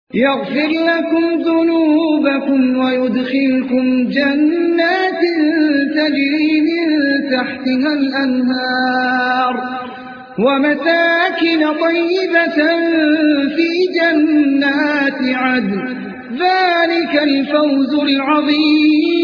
يغفر لكم ذنوبكم ويدخلكم جنات تجري من تحتها الأنهار ومساكن طيبة في جنات عدن ذلك الفوز العظيم.